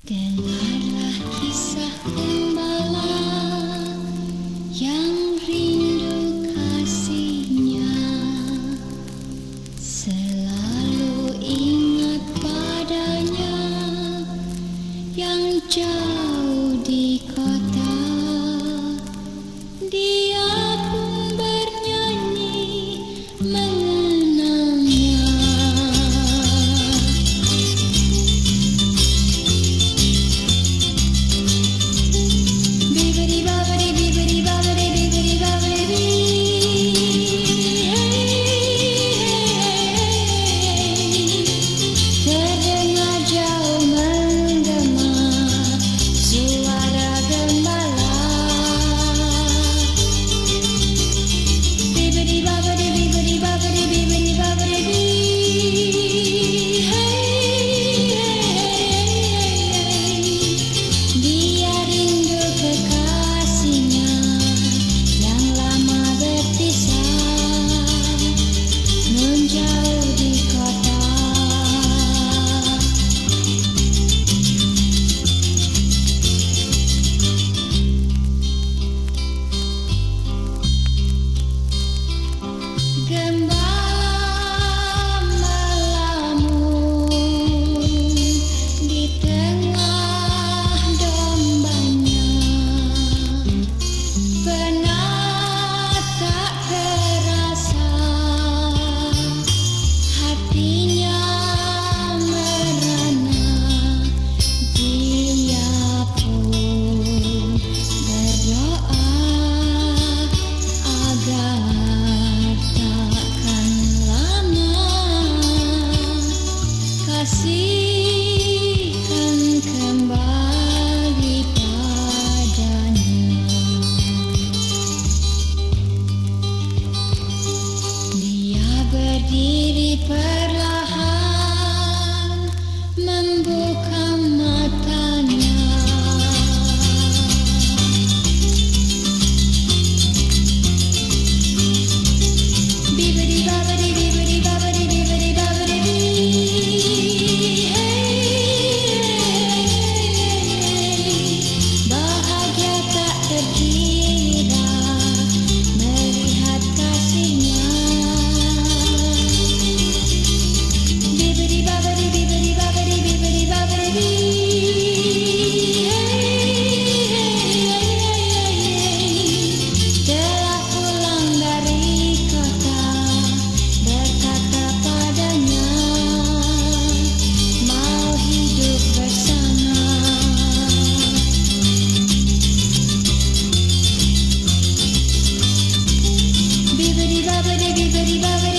Dengarlah kisah gembala yang rindu kasihnya, selalu ingat padanya yang jauh di kota. Dia pun bernyanyi mengenangnya. Terdengar jauh menggema suara gembala. Dia rindu kekasihnya yang lama berpisah, menjauh di kota. Gembala melamun di tengah dombanya, pernah tak terasa hatinya merana. Dia pun berdoa agar takkan lama kasihkan kembali padanya. Dia berdiri perlahan membuka matanya. Bahagia tak terkira melihat kasihnya. Telah pulang dari kota, berkata padanya mau hidup bersama. Bibidi babidi bibidi babidi.